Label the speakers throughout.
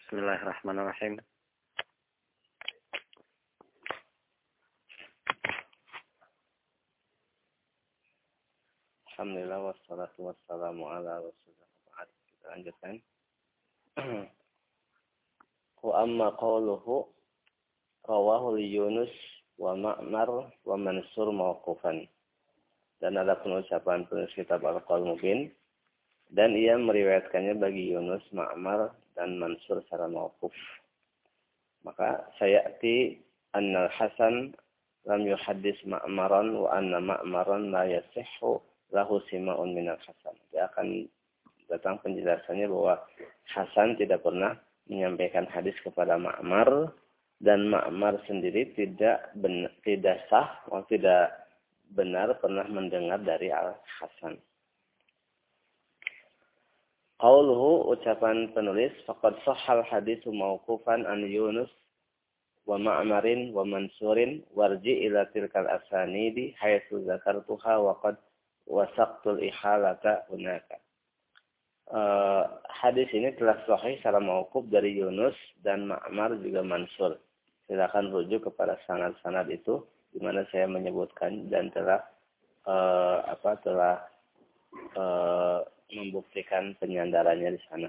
Speaker 1: Bismillahirrahmanirrahim. Alhamdulillah wassalatu wassalamu ala Rasulillah. Kita lanjutkan. Wa amma qawluhu rawahu Yunus wa Ma'mar wa Mansur mauqufan. Dan ada ucapan penulis kitab Al-Qaul Mubin, dan ia meriwayatkannya bagi Yunus, Ma'mar dan Mansur secara mauquf. Maka sayati annal Hasan lam yuhaddis Ma'maran wa anna Ma'maran la yasihhu lahu sima'un minal Hasan. Dia akan datang penjelasannya bahwa Hasan tidak pernah menyampaikan hadis kepada Ma'mar, dan Ma'mar sendiri tidak sah atau tidak benar pernah mendengar dari Al-Hasan. Qauluhu, ucapan penulis, faqad sahhal hadisu mauqufan an Yunus wa Ma'marin wa Mansurin warji ila tilkal asanidi haitsu zakartuha wa qad wasaqtul ihalata hunaka. Hadis ini telah sahih secara mauquf dari Yunus dan Ma'mar juga Mansur. Silakan rujuk kepada sanad-sanad itu di mana saya menyebutkan dan telah membuktikan penyandarannya di sana.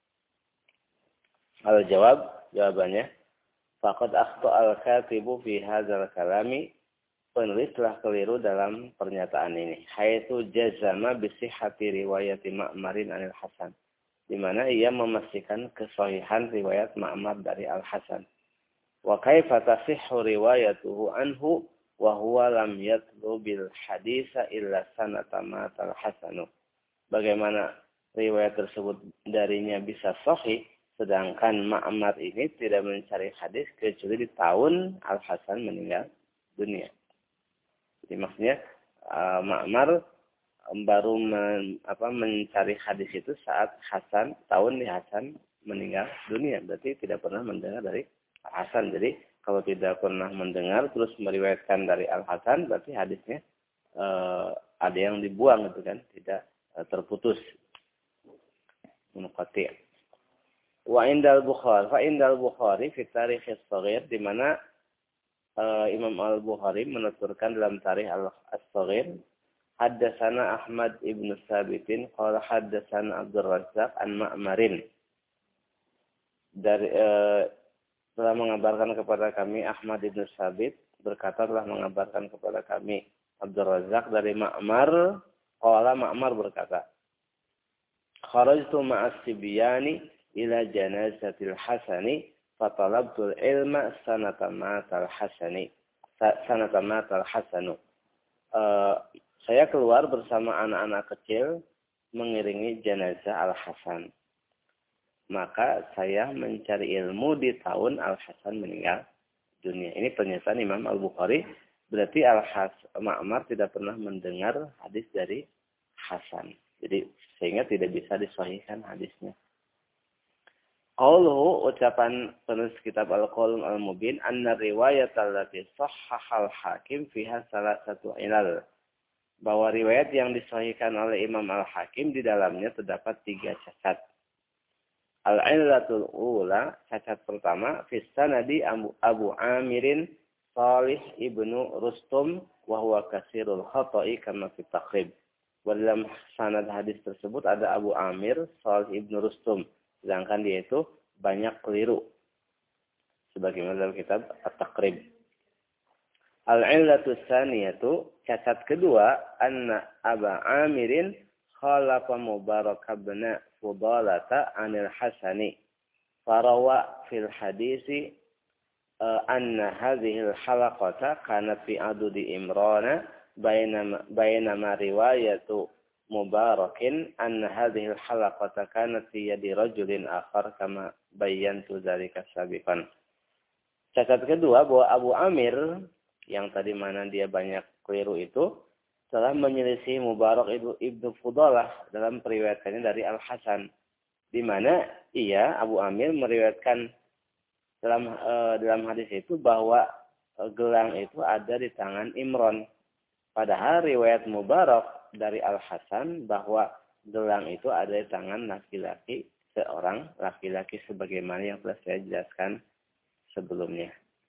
Speaker 1: Jawabannya, faqad akhta'a al-katibu fi hadzal kalami. Penulis telah keliru dalam pernyataan ini. Haitsu jazama bi sihhati riwayati Ma'marin 'anil Hasan. Di mana ia memastikan kesahihan riwayat Ma'mar dari Al-Hasan. Wa kaifa tasihhu riwayatuhu anhu wa huwa lam yatlu bil haditsa illa sanata matal Hasanu. Bagaimana riwayat tersebut darinya bisa sahih sedangkan Ma'mar ini tidak mencari hadis kecuali di tahun Al-Hasan meninggal dunia. Jadi maksudnya Ma'mar baru mencari hadis itu saat tahun Hasan meninggal dunia. Berarti tidak pernah mendengar dari Al-Hasan. Jadi kalau tidak pernah mendengar terus meriwayatkan dari Al-Hasan, berarti hadisnya ada yang dibuang gitu kan, tidak terputus. Munqati'. Wa indal Bukhari fi Tarikh as-Shaghir, di mana Imam Al-Bukhari menuturkan dalam Tarikh As-Shaghir, haddatsana Ahmad ibn Sabitin qala haddatsana Abdul Razzaq an Ma'marin. Dari telah mengabarkan kepada kami Ahmad ibn Sabit berkata telah mengabarkan kepada kami Abdul Razzaq dari Ma'mar, qala Ma'mar berkata, kharajtu ma'as sibyani ila janazatil Hasani fatalabtul ilma sanata matal Hasanu. Saya keluar bersama anak-anak kecil mengiringi jenazah Al-Hasan. Maka saya mencari ilmu di tahun Al-Hasan meninggal dunia. Ini pernyataan Imam Al-Bukhari. Berarti Ma'mar tidak pernah mendengar hadis dari Hasan. Jadi sehingga tidak bisa disahihkan hadisnya. Qauluhu, ucapan penulis kitab Al-Qaul Al-Mubin, anna riwayat allati sahhahal hakim fiha salasatu ilal. Bahwa riwayat yang disahihkan oleh Imam Al-Hakim di dalamnya terdapat 3 cacat. Al-illatul ula, cacat pertama, fis sanadi Abu Amirin Salih ibnu Rustum wa huwa kasirul khata'i kama fi taqrib. Dalam sanad hadis tersebut ada Abu Amir Salih ibnu Rustum, sedangkan dia itu banyak keliru. Sebagaimana dalam kitab At-Taqrib. Al-illatus tsaniyatu, cacat kedua, anna Aba Amirin khalafa Mubarak ibn Fudalata anil Hasani. Farawa fil hadisi anna hadhil halaqata kanat fi adudi Imrana bainama riwayatu Mubarakin anna hadhil halaqata kanat fi yadi rajulin akhar kama bayyantu dzalika sabiqan. Cacat kedua bahwa Abu Amir yang tadi mana dia banyak keliru itu telah menyelisih Mubarak ibnu Fudalah dalam periwayatannya dari Al-Hasan, di mana Abu Amir meriwayatkan dalam hadis itu bahwa gelang itu ada di tangan Imron. Padahal riwayat Mubarak dari Al-Hasan bahwa gelang itu ada di tangan laki-laki seorang laki-laki sebagaimana yang telah saya jelaskan sebelumnya.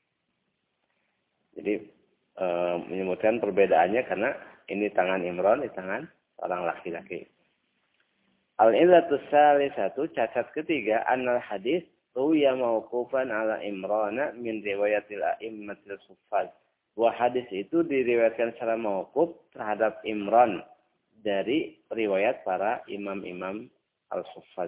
Speaker 1: Jadi menyebutkan perbedaannya karena ini tangan Imran, ini tangan seorang laki-laki. Al-illatu salisatu, cacat ketiga, annal hadis ruwiya mauqufan ala Imrana min riwayatil a'immatil huffaz. Bahwa hadis itu diriwayatkan secara mauquf terhadap Imran dari riwayat para imam-imam al-huffaz.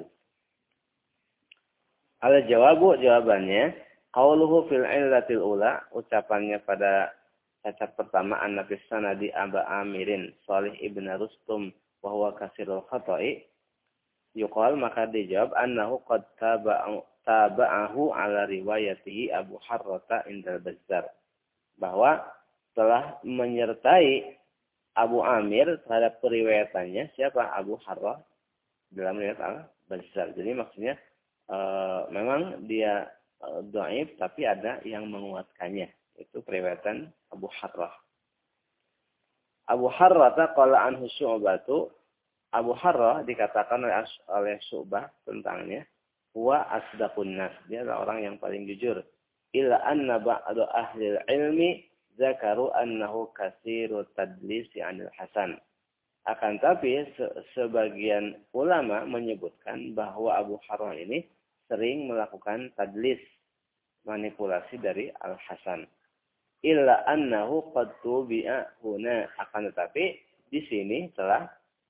Speaker 1: Al-jawabu, jawabannya, qauluhu fil illatil ula, ucapannya pada cacat pertama, anna fis sanadi Aba Amirin Shalih ibn Rustum wa huwa kasirul khata'i. Yuqal, maka dijawab, annahu qad taba'ahu ala riwayatihi Abu Harrata indal Bazzar. Bahwa telah menyertai Abu Amir terhadap periwayatannya siapa? Abu Harrah dalam riwayat al-Bazzar. Jadi maksudnya memang dia dhaif tapi ada yang menguatkannya. Itu periwayatan Abu Harrah. Abu Harrah qala anhu Syu'batu. Abu Harrah dikatakan oleh Syu'bah tentangnya, huwa asdaqun nas, dia adalah orang yang paling jujur. Illa anna ba'du ahli ilmi zakaru annahu katsiru tadlisi 'anil Hasan. Akan tapi sebagian ulama menyebutkan bahwa Abu Harrah ini sering melakukan tadlis, manipulasi dari Al-Hasan. Illa annahu qad tubi'a huna, akan tetapi di sini telah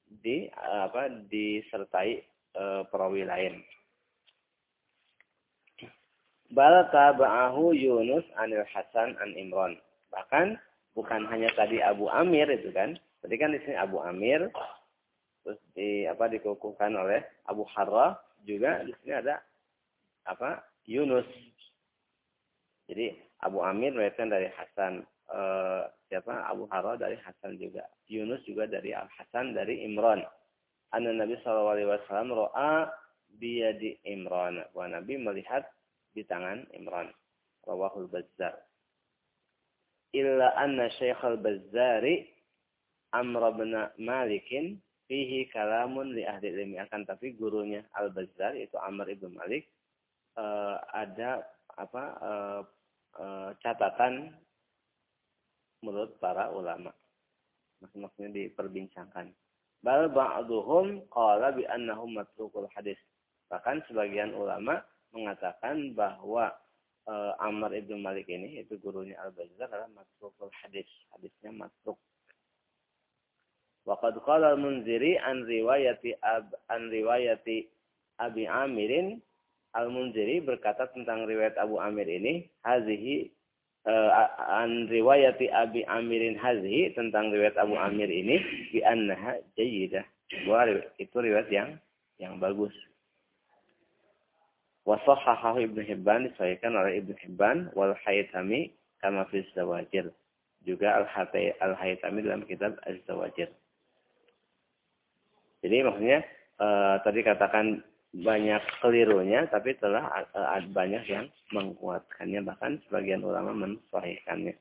Speaker 1: disertai perawi lain. Bal taba'ahu Yunus anil Hasan an Imran. Bahkan bukan hanya tadi Abu Amir itu kan. Tadi kan di sini Abu Amir, terus dikukuhkan oleh Abu Harrah, juga di sini ada Yunus. Jadi Abu Amir meriwayatkan dari Hasan, Abu Harrah dari Hasan juga. Yunus juga dari Al-Hasan dari Imran. Anna Nabi sallallahu alaihi wasallam ra'a biyadi Imran. Wa Nabi melihat di tangan Imran. Rawahul Bazzar. Illa anna Syekh al-Bazzari Amr bin Malik fihi kalamun li ahli ilmi. Akan tapi gurunya Al-Bazzar itu Amr ibn Malik ada catatan menurut para ulama. Maksudnya diperbincangkan. Bal ba'duhum qala bi annahum matrukul hadis. Bahkan sebagian ulama mengatakan bahwa Amr ibn Malik ini, itu gurunya Al-Bazzar, adalah matrukul hadis. Hadisnya matruk. Wa qad qala al-Munziri an riwayati Abi Amirin. Al-Munziri berkata tentang riwayat Abu Amir ini, hazihi an riwayati Abi Amirin hazihi, tentang riwayat Abu Amir ini, bi annaha jayyidah. Bahwa itu riwayat yang bagus. Wa sahhahahu Ibnu Hibban, disahihkan oleh Ibnu Hibban, wal Haythami kama fi Az-Zawajir. Juga Al-Haythami dalam kitab Az-Zawajir. Jadi maksudnya tadi katakan banyak kelirunya, tapi telah banyak yang menguatkannya, bahkan sebagian ulama mensahihkannya.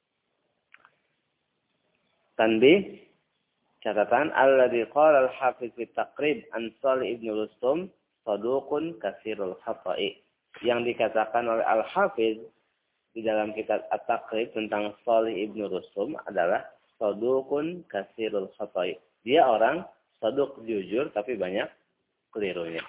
Speaker 1: Tanbih, catatan, alladzi qala al-Hafiz fi Taqrib an Shalih ibn Rustum saduqun katsirul khata'i. Yang dikatakan oleh Al-Hafiz di dalam kitab At-Taqrib tentang Shalih ibn Rustum adalah saduqun katsirul khata'i. Dia orang saduq, jujur, tapi banyak kelirunya.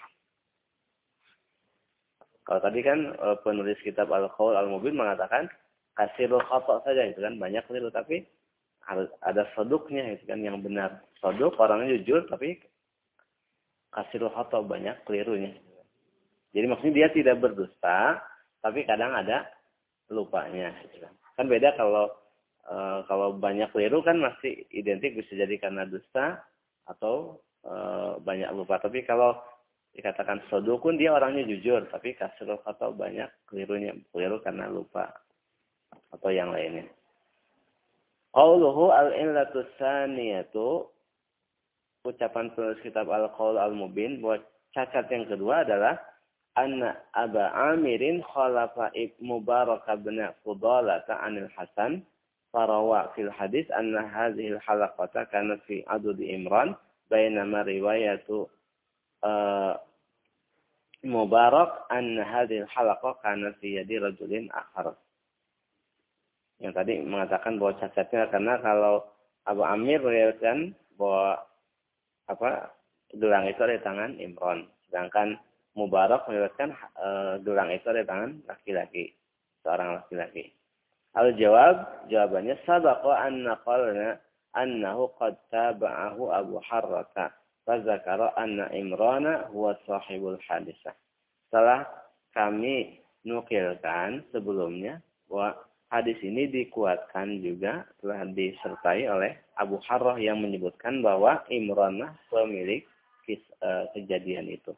Speaker 1: Kalau tadi kan penulis kitab Al-Qaul Al-Mubin mengatakan kasirul khata' saja, itu kan banyak keliru, tapi harus ada saduknya, itu kan yang benar. Saduk orangnya jujur, tapi kasirul khata' banyak kelirunya. Jadi maksudnya dia tidak berdusta, tapi kadang ada lupanya. Kan beda kalau banyak keliru kan masih identik, bisa jadi karena dusta atau banyak lupa. Tapi kalau dikatakan sodukun, dia orangnya jujur, tapi kasirul khata' banyak kelirunya, keliru karena lupa atau yang lainnya. Qauluhu al-illatu tsaniyatu, ucapan penulis kitab Al-Qaul Al-Mubin, bahwa cacat yang kedua adalah anna Aba Amirin khalafa Mubarak bin Fudalah anil Hasan farawa fil hadis anna hadhihi al-halaqata kanat fi adud Imran bainama riwayatu Mubarak an hadhil halaqah kana fi yadi rajulin akhar. Yang tadi mengatakan bahwa cacatnya karena kalau Abu Amir meriwayatkan bahwa gelang itu ada di tangan Imran, sedangkan Mubarak meriwayatkan gelang itu ada di tangan laki-laki, seorang laki-laki. Jawabannya sabaqa an naqalna annahu qad tabahu Abu Harrata fa zakara anna Imrana huwa sahibul hadisah. Setelah kami nukilkan sebelumnya bahwa hadis ini dikuatkan juga telah disertai oleh Abu Harrah yang menyebutkan bahwa Imranah pemilik kejadian itu.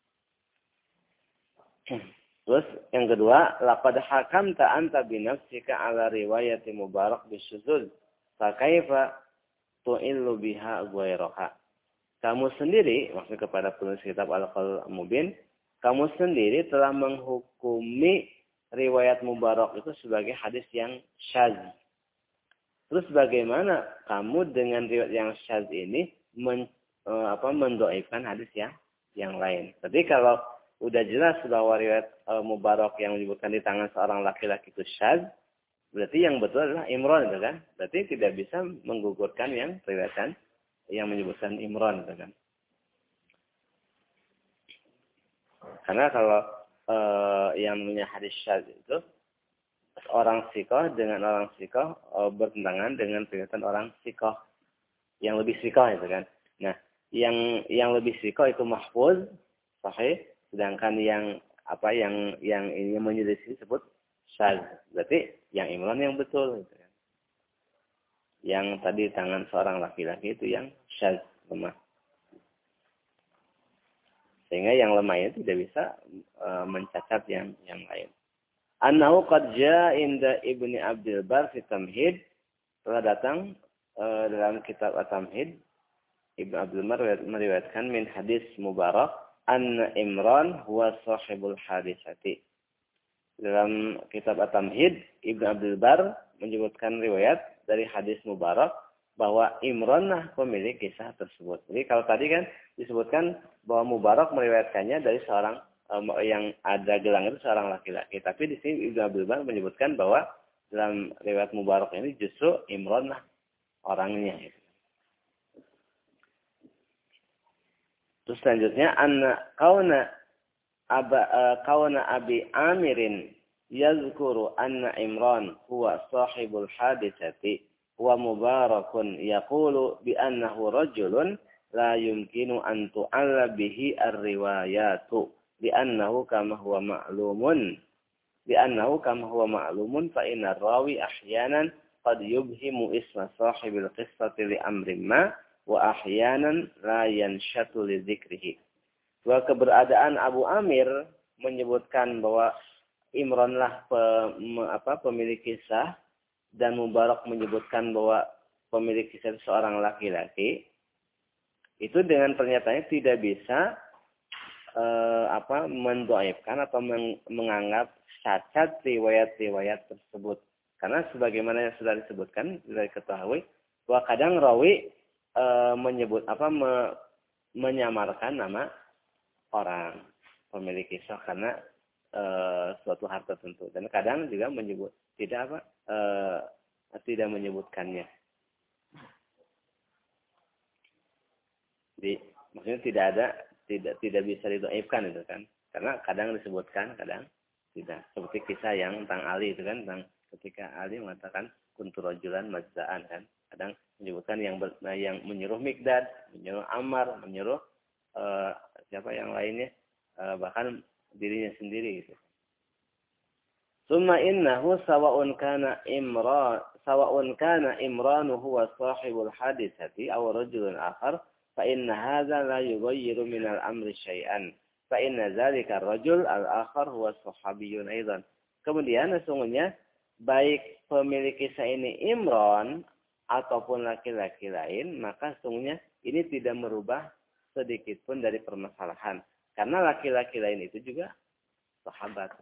Speaker 1: Terus yang kedua, laqad hakamta anta bi nafsika ala riwayat Mubarak bisyuzul fa kaifa tu'illu biha ghairaha. Kamu sendiri, maksud kepada penulis kitab Al-Qaul Mubin, kamu sendiri telah menghukumi riwayat Mubarak itu sebagai hadis yang syadz. Terus bagaimana kamu dengan riwayat yang syadz ini mendoifkan hadis yang lain? Jadi kalau udah jelas bahwa riwayat Mubarak yang menyebutkan di tangan seorang laki-laki itu syadz, berarti yang betul adalah Imran, itu kan? Berarti tidak bisa menggugurkan yang riwayat yang menyebutkan Imran, itu kan? Karena kalau yang namanya hadis syadz itu orang sikoh dengan orang sikoh bertentangan dengan perkataan orang sikoh yang lebih sikoh, itu kan. Nah, yang lebih sikoh itu mahfuz, sahih, sedangkan yang ini menyelisih disebut syadz. Berarti yang Imran yang betul, gitu kan. Yang tadi tangan seorang laki-laki itu yang syadz, lemah. Sehingga yang lemah itu tidak bisa mencacat yang lain. Annahu qad jaa inda Ibni Abdul Bar fi Tamhid, telah datang dalam kitab At-Tamhid, Ibnu Abdul Bar meriwayatkan min hadis Mubarak anna Imran huwa sahibul hadisati. Dalam kitab At-Tamhid, Ibnu Abdul Bar menyebutkan riwayat dari hadis Mubarak bahwa Imranlah pemilik kisah tersebut. Jadi kalau tadi kan disebutkan bahwa Mubarak meriwayatkannya dari seorang yang ada gelang itu seorang laki-laki. Tapi di sini Ibnu Abdul Bar menyebutkan bahwa dalam riwayat Mubarak ini justru Imranlah orangnya. Terus selanjutnya kauna Abi Amirin yazkuru anna Imran huwa sahibul hadisati wa Mubarakun yaqulu bi annahu rajulun la yumkinu an tu'alla bihi ar-riwayatu bi annahu kama huwa ma'lumun fa inna rawi ahyanan qad yubhimu isma sahibil qissati li amrin ma wa ahyanan la yanshatu li dzikrihi. Bahwa keberadaan Abu Amir menyebutkan bahwa Imranlah pemilik kisah, dan Mubarak menyebutkan bahwa pemilik kisah itu seorang laki-laki, itu dengan pernyataannya tidak bisa mendoaifkan atau menganggap cacat riwayat-riwayat tersebut. Karena sebagaimana yang sudah disebutkan, sudah diketahui bahwa kadang rawi menyamarkan nama orang pemilik kisah karena suatu hal tertentu, dan kadang juga menyebut tidak menyebutkannya. Jadi maksudnya tidak bisa didoaifkan itu kan, karena kadang disebutkan, kadang tidak. Seperti kisah yang tentang Ali itu kan, tentang ketika Ali mengatakan kuntu rajulan majza'an kan, kadang menyebutkan yang menyuruh Mikdad, menyuruh Ammar, menyuruh siapa yang lainnya, bahkan dirinya sendiri gitu. Summa innahu sawa'un kana Imranu huwa sahibul hadisati aw rajulun akhar fa inna hadza la yughayyiru min al-amri syai'an fa inna dzalika ar-rajul al-akhar huwa sahabiyyun aidan. Kemudian sesungguhnya baik pemilik kisah ini Imran ataupun laki-laki lain, maka sesungguhnya ini tidak merubah sedikit pun dari permasalahan, karena laki-laki lain itu juga sahabat.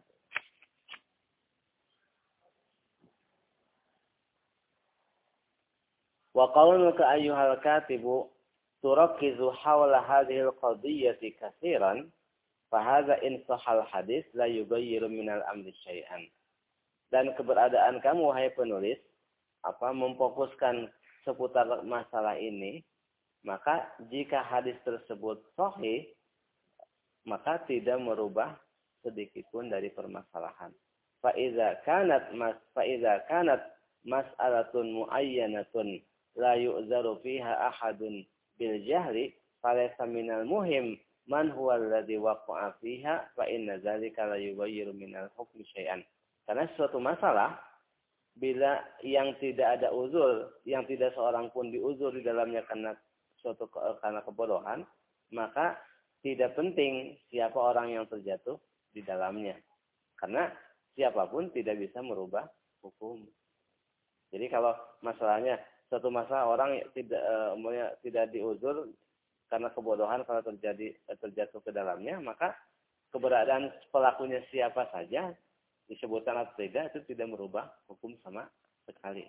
Speaker 1: Wa qawluka ayyuhal katibu turakkizu hawla hadhihi al-qadiyyati katsiran, Fahadza in sahal hadis la yughayyiru minal amri syai'an. Dan keberadaan kamu wahai penulis memfokuskan seputar masalah ini, maka jika hadis tersebut sahih, maka tidak merubah sedikit pun dari permasalahan. Fa iza kanat mas'alatun muayyanatun la yu'zaru fiha ahadun bil jahli falaysa minal muhim man huwa alladhi waqa'a fiha fa inna dzalika la yughayyiru minal hukmi syai'an. Karena suatu masalah bila yang tidak ada uzur, yang tidak seorang pun diuzur di dalamnya karena kebodohan, maka tidak penting siapa orang yang terjatuh di dalamnya. Karena siapapun tidak bisa merubah hukum. Jadi kalau masalahnya suatu masalah orang tidak diuzur karena kebodohan, karena terjatuh ke dalamnya, maka keberadaan pelakunya siapa saja, disebutkan atau tidak, itu tidak merubah hukum sama sekali.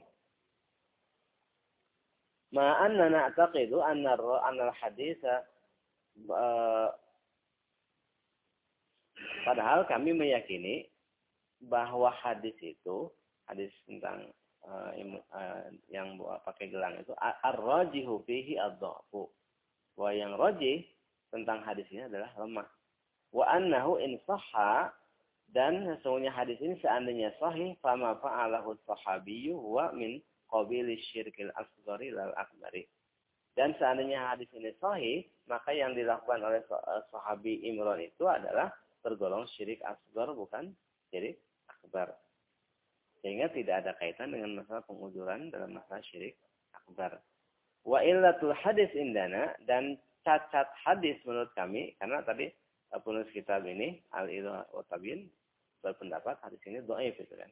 Speaker 1: Ma'anna na'taqidu anna al-haditha padahal kami meyakini bahwa hadis tentang yang pakai gelang itu ar-rajihu fihi ad-dha'fu. Wa yang rajih tentang hadis ini adalah lemah. Wa annahu in sahha, dan sesungguhnya hadis ini seandainya sahih, fama fa'alahu sahabiyyu wa min qabili syirkil asghari lal akbari. Dan seandainya hadis ini sahih, maka yang dilakukan oleh sahabi Imran itu adalah tergolong syirik asghar, bukan syirik akbar. Sehingga tidak ada kaitan dengan masalah penguduran dalam masalah syirik akbar. Wa illatul hadis indana, dan cacat hadis menurut kami, karena tadi penulis kitab ini Al-Ilah wa Tabyin berpendapat hadis ini dhaif itu kan.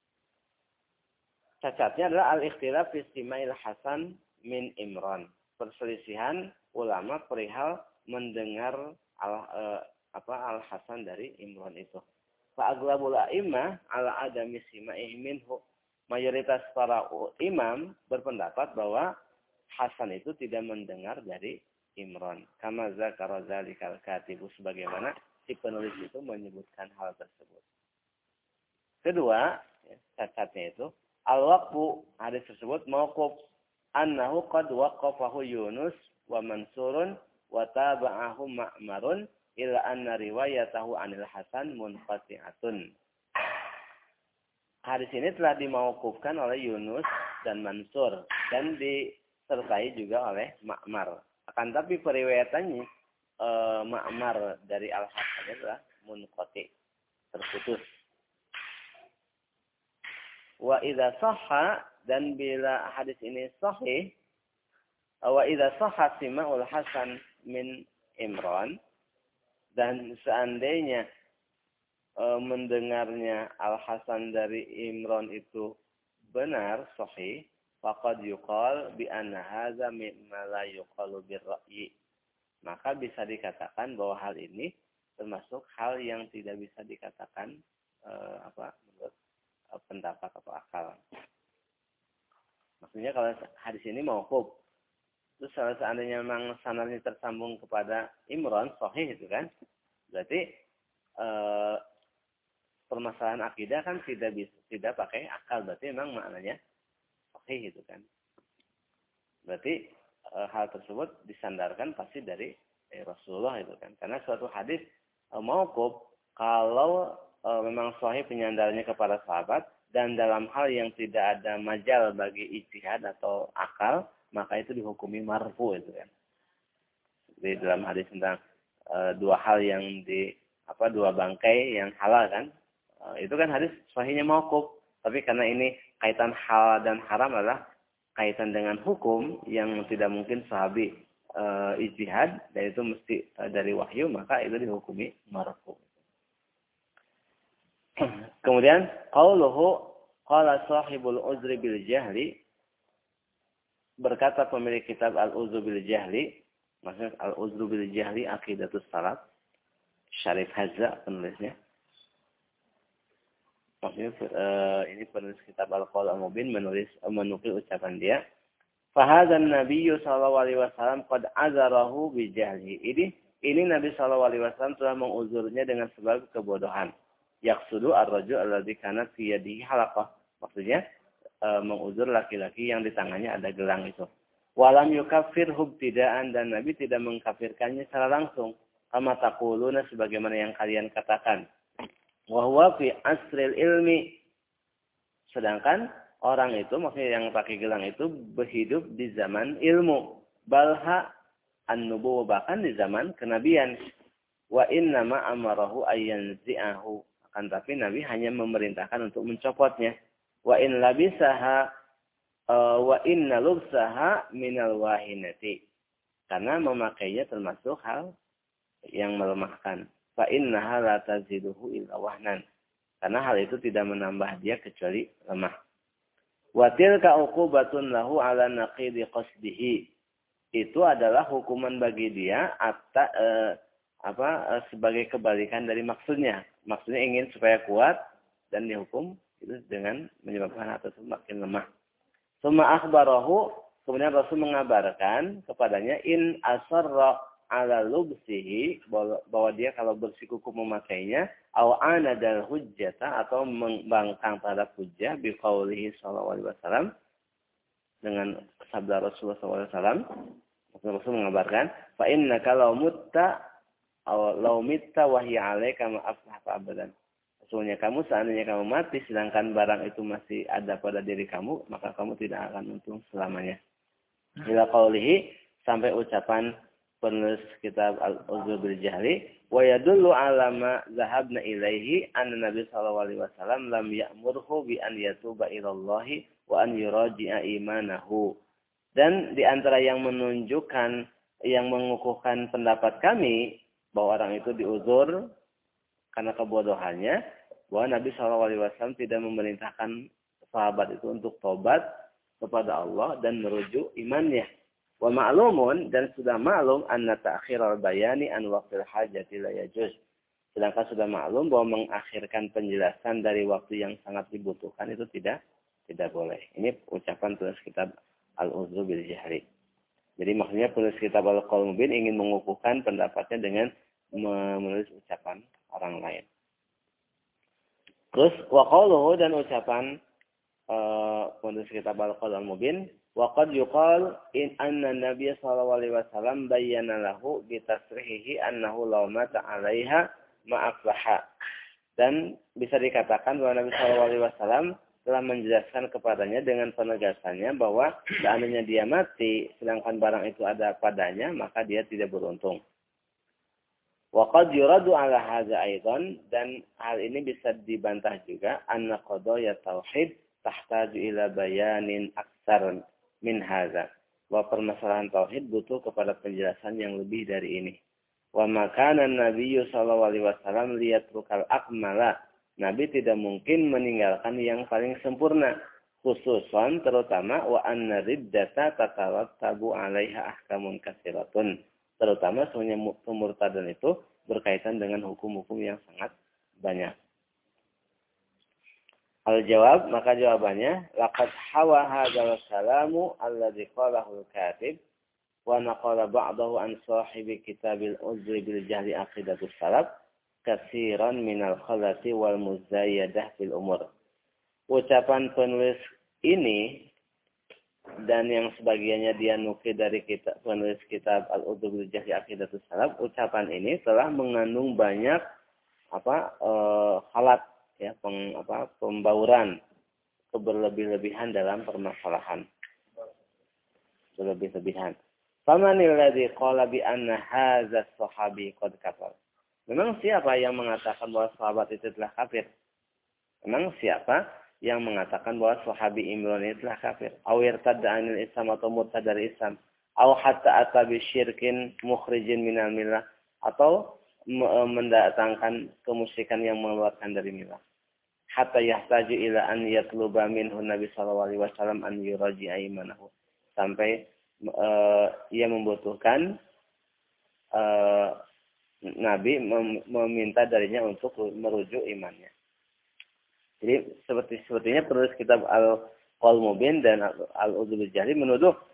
Speaker 1: Cacatnya adalah al-ikhtilaf fi istima'il Hasan min Imran. Perselisihan ulama perihal mendengar Al-Hasan dari Imran itu. Fa aglabul a'immah ala adami sima'ihi minhu. Mayoritas para imam berpendapat bahwa Hasan itu tidak mendengar dari Imran. Kama zakara dzalikal katibu, sebagaimana si penulis itu menyebutkan hal tersebut. Kedua, cacatnya itu al-waqfu, hadis tersebut mauquf, annahu qad waqafahu Yunus wa Mansurun wa taba'ahu Ma'marun illa anna riwayatahu 'anil Hasan munqati'atun. Hadis ini telah dimauqufkan oleh Yunus dan Mansur dan disertai juga oleh Ma'mar. Akan tapi periwayatannya Ma'mar dari Al-Hasan adalah munqati', terputus. Wa idza sahha, dan bila hadis ini sahih, wa idza sahha sima'ul Hasan min Imran, dan seandainya mendengarnya Al-Hasan dari Imran itu benar sahih, faqad yuqal bi anna hadza mimma la yuqalu bir-ra'yi, maka bisa dikatakan bahwa hal ini termasuk hal yang tidak bisa dikatakan menurut pendapat atau akal. Maksudnya kalau hadis ini mauquf, terus seandainya memang sanadnya tersambung kepada Imran sahih itu kan, berarti permasalahan akidah kan tidak pakai akal, berarti memang maknanya sahih itu kan. Berarti hal tersebut disandarkan pasti dari Rasulullah itu kan. Karena suatu hadis mauquf kalau memang sahih penyandarnya kepada sahabat dan dalam hal yang tidak ada majal bagi ijtihad atau akal, maka itu dihukumi marfu itu kan. Di dalam hadis tentang dua hal yang dua bangkai yang halal kan, itu kan hadis sahihnya mauquf. Tapi karena ini kaitan halal dan haram adalah kaitan dengan hukum yang tidak mungkin sahabi ijtihad, dan itu mesti dari wahyu, maka itu dihukumi marfu. Kemudian qauluhu qala sahibul uzri bil jahli, berkata pemilik kitab Al-Uzru bil Jahli, maksudnya Al-Uzru bil Jahli Aqidatus Salaf, Syarif Hazza penulisnya. Maksudnya ini penulis kitab Al-Qaul Al-Mubin menukil ucapan dia. Fa hadzan nabiyyu sallallahu alaihi wasallam qad azarahu bi jahli. Ini Ini Nabi SAW telah menguzurnya dengan sebab kebodohan. Yaksudu ar-rajul alladzi kanat fi yadihi halaqah. Maksudnya menguzur laki-laki yang di tangannya ada gelang itu. Walam yukaffir hubtidaan, dan Nabi tidak mengkafirkannya secara langsung. Kama taquluna, sebagaimana yang kalian katakan. Wa huwa fi asril ilmi. Sedangkan orang itu, maksudnya yang pakai gelang itu berhidup di zaman ilmu. Balha an-nubuwah, bahkan di zaman kenabian. Wa innama amarahu ayyanzi'ahu. Akan tapi Nabi hanya memerintahkan untuk mencopotnya. Wa in labisaha wa inna lubsaha minal wahinati. Karena memakainya termasuk hal yang melemahkan. Fa innaha la taziduhu illa wahnan. Karena hal itu tidak menambah dia kecuali lemah. Wa tilka uqubatun lahu ala naqidi qasdihi. Itu adalah hukuman bagi dia sebagai kebalikan dari maksudnya. Maksudnya ingin supaya kuat dan dihukum itu dengan menyebabkan hal tersebut makin lemah. Summa akhbarahu, kemudian Rasul mengabarkan kepadanya in asarra ala lubsihi, bahwa dia kalau bersikukuh memakainya, aw anadal hujjata, atau membangkang terhadap hujjah biqaulihi sallallahu alaihi wasallam, dengan sabda Rasulullah sallallahu alaihi wasallam. Rasul mengabarkan, fa innaka law mutta aw law mitta wa hiya 'alaika ma aflaha abadan. Sesungguhnya kamu, seandainya kamu mati sedangkan barang itu masih ada pada diri kamu, maka kamu tidak akan untung selamanya. Ila qaulihi, sampai ucapan penulis kitab Al-Uzur bil Jahli, wa yadullu ala ma zahabna ilaihi anna Nabi sallallahu alaihi wasallam lam ya'murhu bi an yatuba ila Allah wa an yuraji'a imanahu. Dan di antara yang menunjukkan, yang mengukuhkan pendapat kami bahwa orang itu diuzur karena kebodohannya, bahwa Nabi SAW tidak memerintahkan sahabat itu untuk tobat kepada Allah dan merujuk imannya. Wa ma'lumun, dan sudah maklum, anna ta'khiral bayani an waqtil hajati la yajuz. Sedangkan sudah maklum bahwa mengakhirkan penjelasan dari waktu yang sangat dibutuhkan itu tidak boleh. Ini ucapan tulis kitab Al-Uzur bil Jahli. Jadi maksudnya penulis kitab Al-Qaul Mubin ingin mengukuhkan pendapatnya dengan menulis ucapan orang lain. Terus wa qauluhu, dan ucapan penulis kitab Al-Qaul Mubin, wa qad yuqal in anna Nabiy sallallahu alaihi wasallam bayyana lahu bi tasrihihi annahu law mata 'alaiha ma aflaha. Dan bisa dikatakan bahwa Nabi sallallahu alaihi wasallam telah menjelaskan kepadanya dengan penegasannya bahwa seandainya dia mati sedangkan barang itu ada padanya, maka dia tidak beruntung. Wa qad yuradu ala hadza aidan, dan hal ini bisa dibantah juga, anna qadaya tauhid tahtaju ila bayanin aksar min hadza. Bahwa permasalahan tauhid butuh kepada penjelasan yang lebih dari ini. Wa makana Nabiyyu sallallahu alaihi wasallam liyatrukal akmala. Nabi tidak mungkin meninggalkan yang paling sempurna, khususan terutama wa anna riddata tatarattabu 'alaiha ahkamun katsiratun. Terutama sebenarnya kemurtadan itu berkaitan dengan hukum-hukum yang sangat banyak. Al-jawab, maka jawabannya, laqad hawa hadzal kalamu alladzi qalahu al-katib wa naqala ba'dahu an sahibi kitabil Uzr bil Jahli aqidatus salaf katsiran minal khalati wal muzayyadah fil umur. Ucapan penulis ini dan yang sebagiannya dia nukil dari penulis kitab Al-Uzr bil Jahli aqidatus salaf, ucapan ini telah mengandung banyak khalat, ya, pembauran, keberlebih-lebihan dalam permasalahan. Berlebih-lebihan. Famanil ladzi qala bi anna hadzal sahabi qad kafar. Memang siapa yang mengatakan bahwa sahabat itu telah kafir? Memang siapa yang mengatakan bahwa sahabi Imran itu telah kafir? Aw irtadda 'anil Islam, atau murtad dari Islam? Aw hatta ata bi syirkin mukhrijin minal millah, atau mendatangkan kemusyrikan yang mengeluarkan dari milah. Hatta yahtaju ila an yatluba minhu Nabi sallallahu alaihi wasallam an yuraji'a imanahu. Sampai ia membutuhkan Nabi meminta darinya untuk merujuk imannya. Jadi sepertinya penulis kitab Al-Qaul Mubin dan Al-Uzur bil Jahli menuduh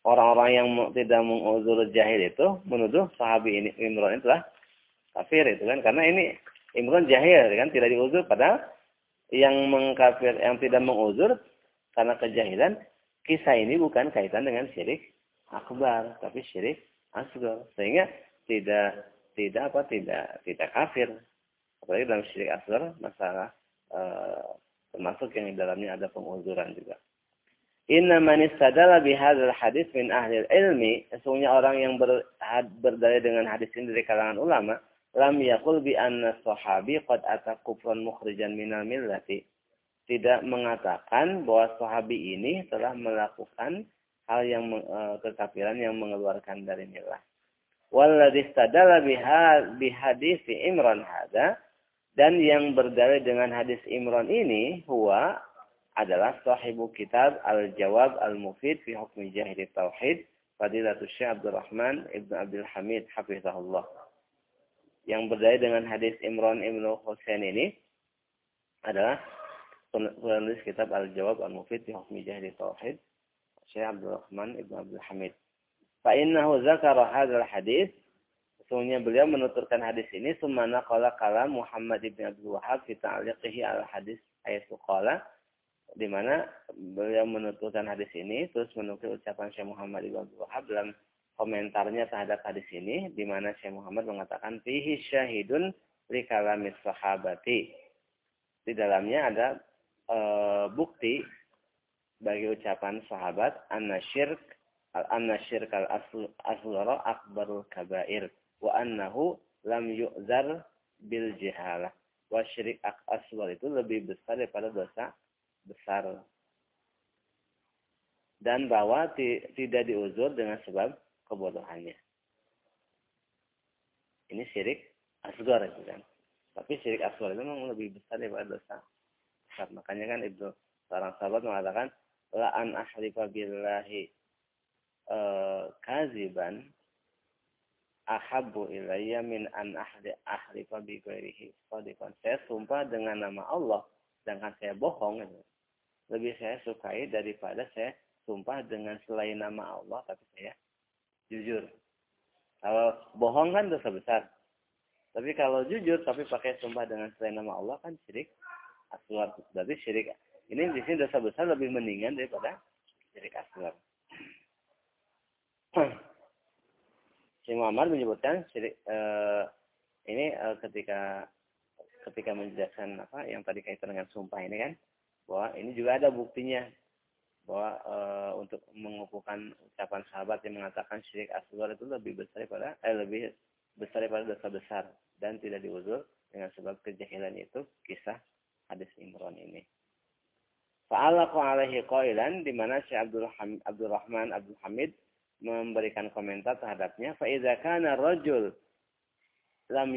Speaker 1: orang-orang yang tidak menguzur jahil itu menuduh sahabi ini Imran itu lah kafir itu kan, karena ini Imran jahil kan, tidak diuzur, padahal yang mengkafir, yang tidak menguzur karena kejahilan, kisah ini bukan kaitan dengan syirik akbar tapi syirik asghar, sehingga tidak kafir. Apalagi dalam syirik asghar masalah termasuk yang di dalamnya ada penguzuran juga. Inna man istadalla bihadzal hadis min ahli ilmi, sesungguhnya orang yang berdalil dengan hadis ini dari kalangan ulama, lam yaqul bi anna sahabi qad ata kufran mukhrijan minal millati, tidak mengatakan bahwa sahabi ini telah melakukan hal yang kekafiran yang mengeluarkan dari millah. Walladzi istadalla bihadis Imran hada, dan yang berdalil dengan hadis Imran ini huwa adalah sahibu kitab Al-Jawab Al-Mufid fi Hukmi Jahili Tauhid, Fadilatul Syekh Abdurrahman Ibn Abdul Hamid hafizahullah. Yang berdalil dengan hadis Imran Ibn Husain ini adalah penulis kitab Al-Jawab Al-Mufid fi Hukmi Jahili Tauhid, Syekh Abdurrahman Ibn Abdul Hamid. Fa innahu zakara hadzal hadis, sesungguhnya beliau menuturkan hadis ini, summa naqala kalam Muhammad ibn Abdul Wahhab fi ta'liqihi al hadis ayatu qala, di mana beliau menuturkan hadis ini terus menukil ucapan Syekh Muhammad ibn Abdul Wahhab dalam komentarnya terhadap hadis ini, di mana Syekh Muhammad mengatakan fihi syahidun li kalamis sahabati, di dalamnya ada bukti bagi ucapan sahabat anna syirk al asghara akbarul kabair wa annahu lam yu'zar bil jahalah, wa syirik asghar itu lebih besar daripada dosa besar, dan bahwa tidak diuzur dengan sebab kebodohannya. Ini syirik asghar itu kan. Tapi syirik asghar itu memang lebih besar daripada dosa besar. Makanya kan itu seorang sahabat mengatakan la an ahlifa billahi kaziban ahabbu ilayya min an ahlifa bi ghairihi shadiqan. Saya sumpah dengan nama Allah sedangkan saya bohong, lebih saya sukai daripada saya sumpah dengan selain nama Allah tapi saya jujur. Kalau bohong kan dosa besar. Tapi kalau jujur tapi pakai sumpah dengan selain nama Allah kan syirik asghar. Berarti syirik ini di sini dosa besar lebih mendingan daripada syirik asghar. Syekh Muhammad menyebutkan syirik ketika menjelaskan apa yang tadi kaitan dengan sumpah ini kan, bahwa ini juga ada buktinya bahwa untuk mengukuhkan ucapan sahabat yang mengatakan syirik asghar itu lebih besar daripada dosa besar dan tidak diuzur dengan sebab kejahilan, itu kisah hadis Imran ini. Fa'alaqu alaihi qailan, di mana Syekh Abdurrahman Abdul Hamid memberikan komentar terhadapnya, fa idza kana rajul lam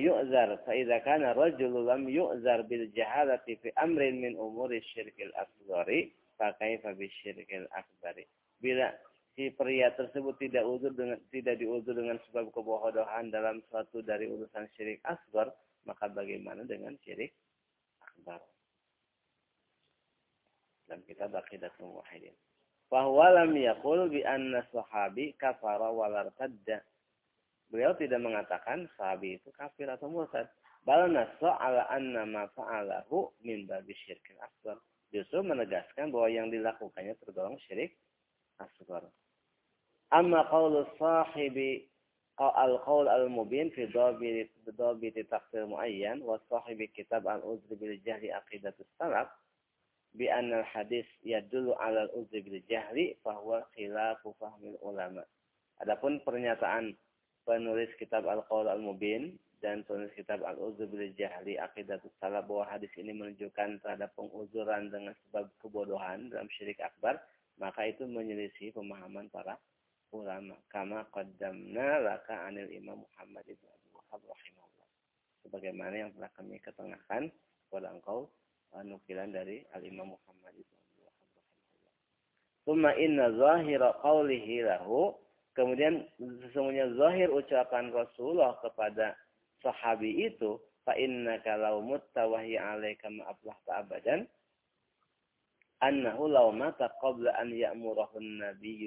Speaker 1: yu'zar bil jahalati fi amrin min umuri syirkil asghari fa kaifa bisyirkil akbari. Bila si pria tersebut tidak diuzur dengan sebab kebodohan dalam suatu dari urusan syirik asghar, maka bagaimana dengan syirik akbar? Dalam kitab Aqidatul Muwahhidin. Fa huwa lam yaqul bi anna sahabi kafara wa lartadda. Beliau tidak mengatakan sahabi itu kafir atau murtad. Bal nassa ala anna ma fa'alahu min babi syirkil asghar. Justru menegaskan bahwa yang dilakukannya tergolong syirik asghar. Amma qaulu sahibi al-qaul al-mubin fi dhabit taqdir muayyan wa sahibi kitab al-uzr bil jahli aqidatus salaf bi anna al-hadis yadullu ala al-uzr bil jahli fa huwa khilafu fahmil ulama. Adapun pernyataan penulis kitab Al-Qaul Al-Mubin dan penulis kitab Al-Uzur bil Jahli Aqidatus Salaf bahwa hadis ini menunjukkan terhadap penguzuran dengan sebab kebodohan dalam syirik akbar, maka itu menyelisih pemahaman para ulama. Kama qaddamna laka anil Imam Muhammad ibn Abdul Wahhab rahimahullah. Sebagaimana yang telah kami ketengahkan kepada engkau nukilan dari Al-Imam Muhammad ibn Abdul Wahhab rahimahullah. Tsumma inna zahira qawlihi lahu, kemudian sesungguhnya zahir ucapan Rasulullah kepada sahabi itu, fa innaka law mutta wa hiya 'alaika ma aflahta abadan, annahu law mata qabla an ya'murahu an-nabiyyu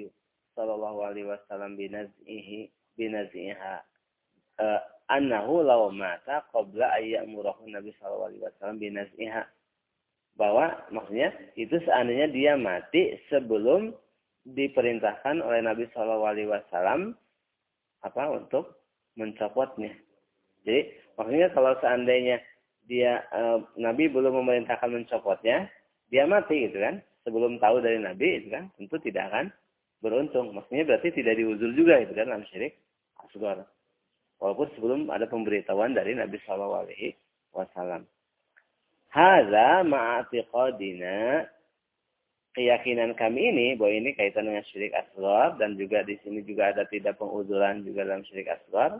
Speaker 1: sallallahu alaihi wasallam binaz'iha annahu law mata qabla ayyamurahu Nabi sallallahu alaihi wasallam binaz'iha, bahwa maksudnya itu seandainya dia mati sebelum diperintahkan oleh Nabi sallallahu alaihi wasallam untuk mencopotnya. Jadi maksudnya kalau seandainya dia Nabi belum memerintahkan mencopotnya, dia mati gitu kan, sebelum tahu dari Nabi itu kan, tentu tidak akan beruntung. Maksudnya berarti tidak diuzur juga gitu kan dalam syirik asghar. Walaupun sebelum ada pemberitahuan dari Nabi sallallahu alaihi wasallam. Hadza ma'atiqadina, keyakinan kami ini bahwa ini kaitan dengan syirik asghar, dan juga di sini juga ada tidak penguzuran juga dalam syirik asghar,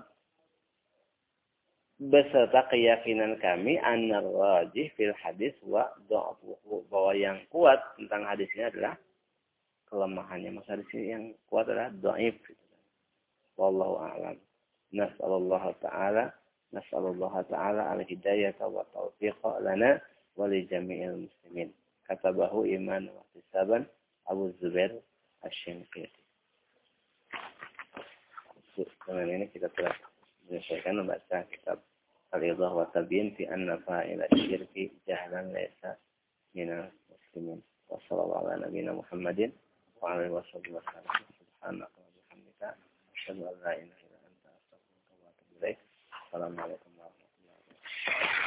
Speaker 1: beserta keyakinan kami annar rajih fil hadis wa dha'fuhu, bahwa yang kuat tentang hadisnya adalah kelemahannya. Masa hadis ini yang kuat adalah dhaif. Wallahu a'lam. Nas'alullah ta'ala al-hidayata wa taufiqa lana wa li jami'il muslimin. Katabahu iman wa ihtisaban Abu Zubair Asy-Shinqiti. Dengan ini kita telah menyelesaikan membaca kitab Al-Idah wa Tabyin fi anna fa'ila syirki jahlan laysa minal muslimin. Wa sallallahu ala nabiyina Muhammadin wa alihi wa sahbihi wa sallam. Subhanaka wa bihamdika asyhadu an la ilaha illa anta astaghfiruka wa atubu ilaik. Assalamualaikum warahmatullahi wabarakatuh.